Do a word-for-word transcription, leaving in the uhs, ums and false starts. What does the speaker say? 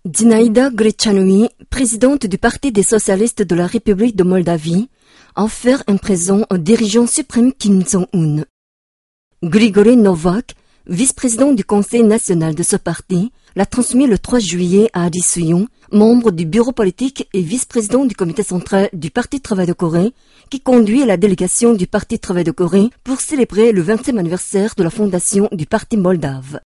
Zinaida Grechanoui, présidente du Parti des socialistes de la République de Moldavie, a offert un présent au dirigeant suprême Kim Jong-un. Grigory Novak, vice-président du Conseil national de ce parti, l'a transmis le trois juillet à Ri Su-young, membre du bureau politique et vice-président du comité central du Parti Travail de Corée, qui conduit la délégation du Parti Travail de Corée pour célébrer le vingtième anniversaire de la fondation du Parti moldave.